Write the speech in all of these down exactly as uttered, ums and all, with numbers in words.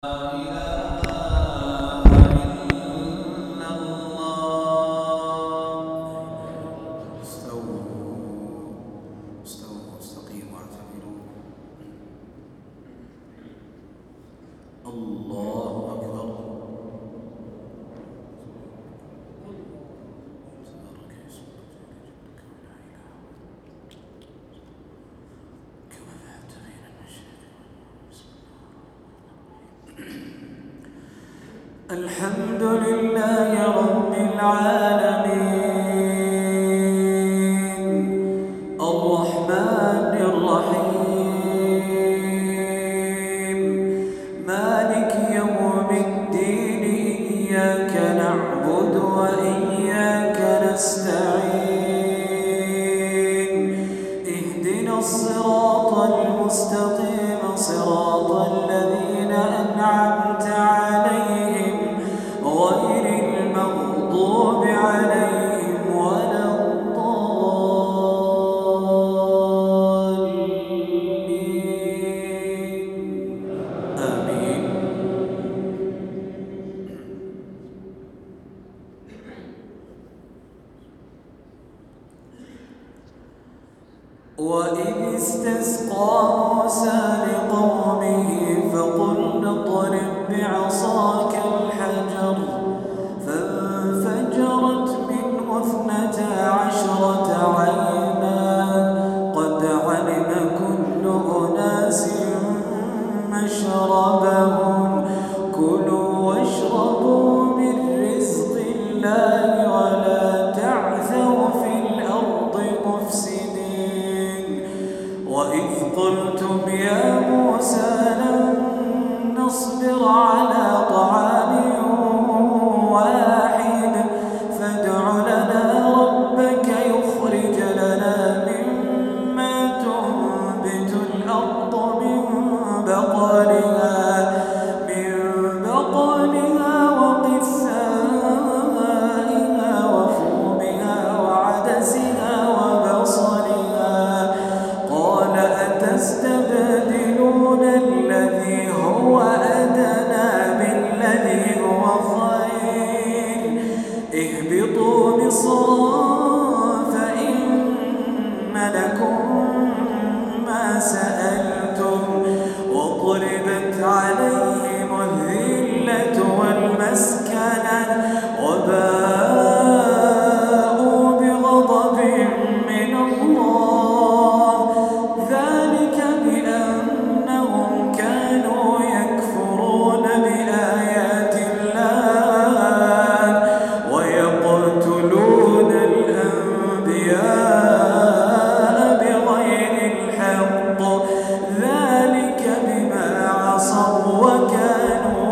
الحمد لله رب العالمين الرحمن الرحيم مالك يوم الدين إياك نعبد وإياك نستعين اهدنا الصراط المستقيم صراط الذين أنعمت عليهم غير المغضوب عليهم ولا الضالين آمين. وإذ استسقى موسى لقومه فقلنا اضرب بعصاك الحجر فانفجرت منه اثنتا عشرة عينا قد علم كل أناس مشربهم كلوا واشربوا من رزق الله ولا تعثوا في الأرض مفسدين وإذ قلتم يا موسى لن نصبر على طعام واحد فادع لنا ربك يخرج لنا مما تنبت الأرض من بقلها من بقلها وقثائها وفومها وعدسها وبصلها قال أتستبدلون الذي هو أدنى بالذي هو خير اهبطوا مصرا فإن لكم ما سألتم وضربت عليهم الذلة والمسكنة وباءوا بغضب من الله ذلك بأنهم كانوا يكفرون بآيات الله ويقتلون الأنبياء بغير الحق ذلك بما عصوا وكانوا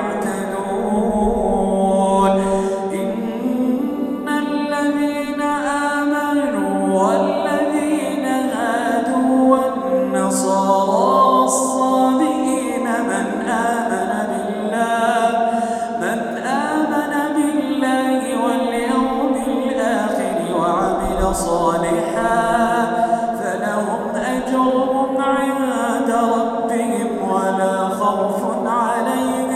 يعتدون إن الذين آمنوا والذين هادوا والنصارى والصابئين من آمن بالله من آمن بالله واليوم الآخر وعمل صالحا فلهم أجرهم عند ربهم ولا خوف عليهم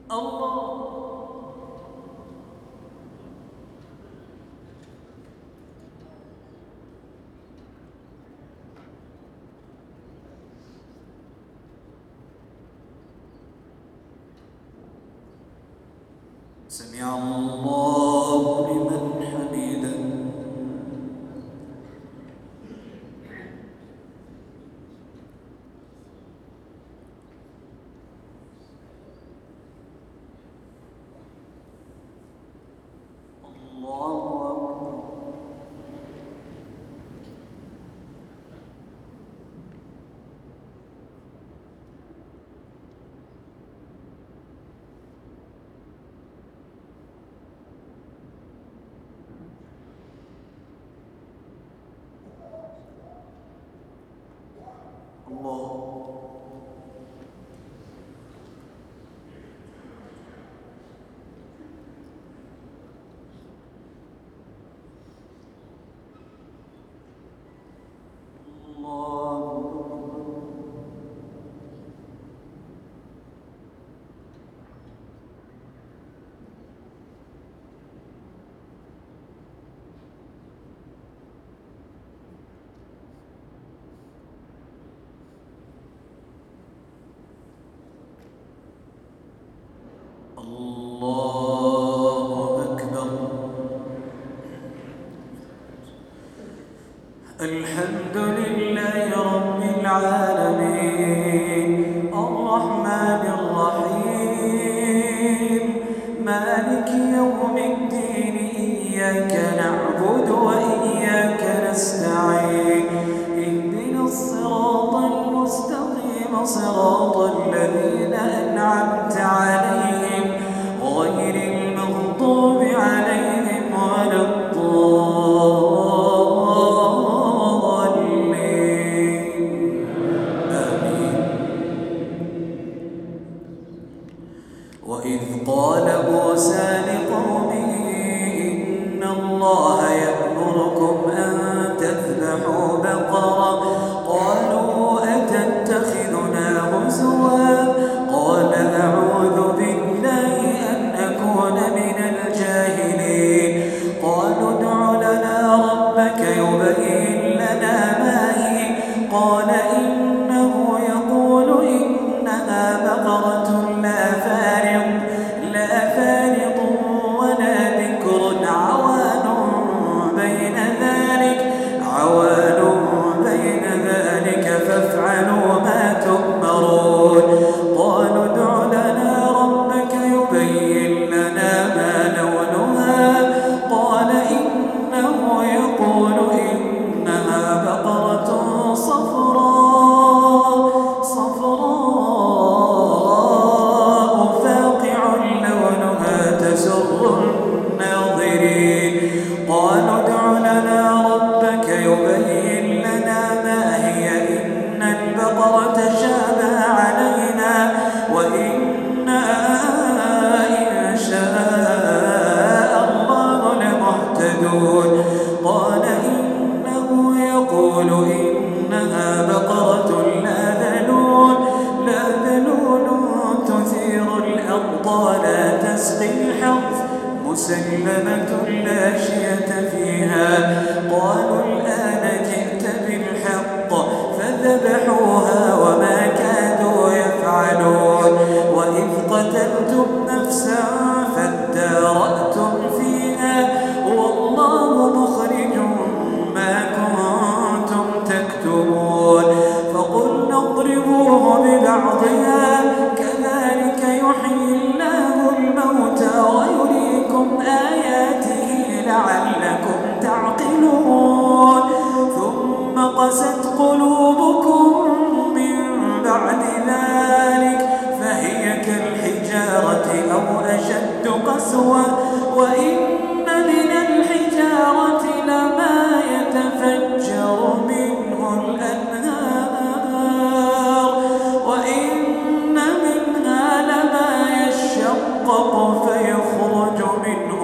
الله. سمع الله لمن حمده. الحمد لله رب العالمين الرحمن الرحيم مالك يوم الدين إياك نعبد وإياك نستعين اهدنا الصراط المستقيم صراط الذين أنعمت عليهم غير المغضوب عليهم ولا الضالين آمين. وإذ قال موسى لقومه إن الله يأمركم أن تذبحوا بقرة قالوا أتتخذنا هزوا قال أعوذ بالله أن أكون من الجاهلين قالوا ادع لنا ربك يبين لنا ما هي قال إنه يقول إنها بقرة لا فارض لا فارض ولا بكر عوان بين ذلك عوان بين ذلك فافعلوا ما تؤمرون قالوا ادع لنا ربك يبين لنا ما لونها قال إنه يقول إنها بقرة صفراء صفراء فاقع لونها تسر الناظرين قالوا ادع لنا ربك يبين لنا ما هي إن البقرة شابه علينا وإنا إن شاء الله لمهتدون قال إنه يقول إنها بقرة لا ذلول لا ذلول تثير الأرض لا تسقي الحرث مسلمة لا شية فيها قالوا الآن جئت بالحق فذبحوها وما كادوا يفعلون وإذ قتلتم نفسا فادارأتم فيها والله مخرج ما كنتم تكتمون فقلنا اضربوه ببعضها كذلك يحيي الله الموتى ويريكم آياته لعلكم تعقلون ثم قست قلوبكم من بعد ذلك فهي كالحجارة أو أشد قسوة وإن من الحجارة لما يتفجر منه الأنهار وإن منها لما يشقق فيخرج منه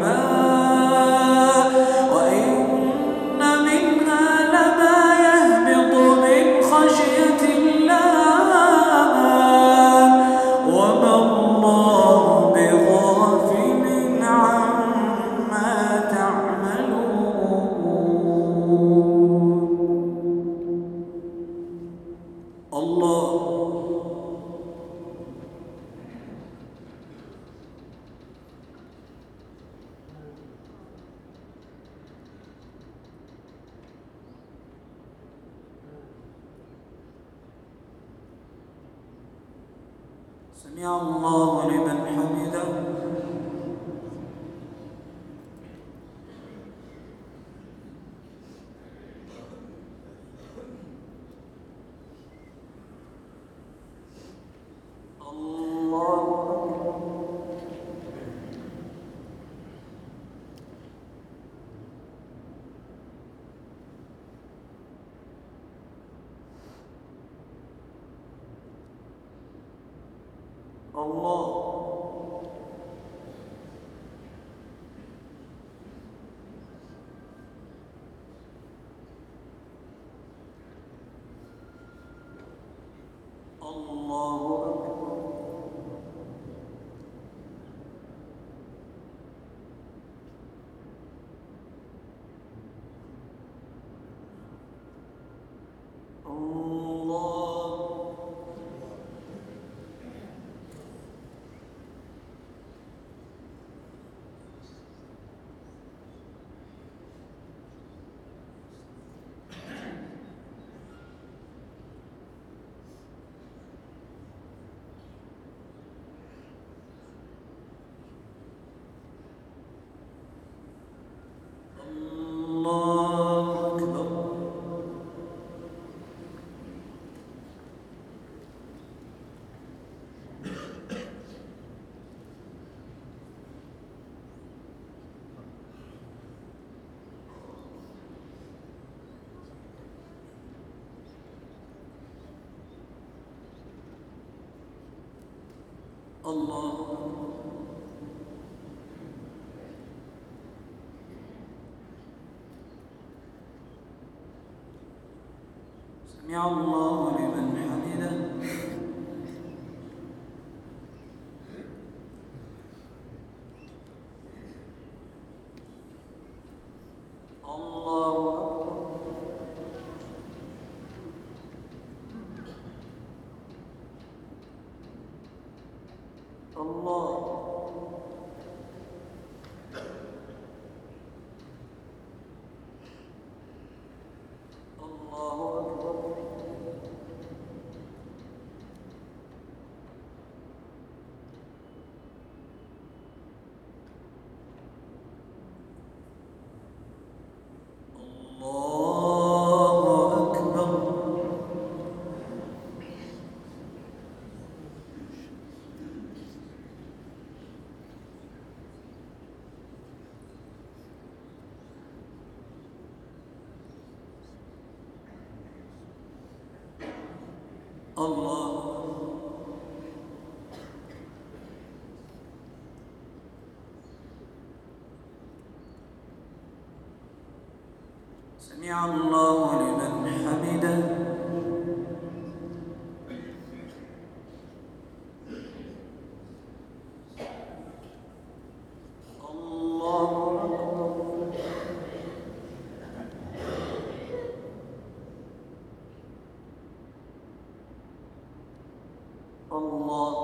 الماء وإن منها لما يهبط من خشية الله وما الله سمع الله لمن حمده. الله الله أكبر. الله سمع الله لمن حمده. الله الله الله أكبر. الله سمع الله لمن حمده. الله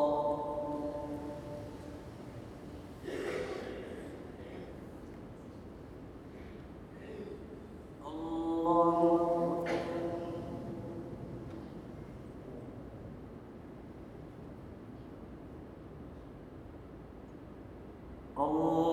الله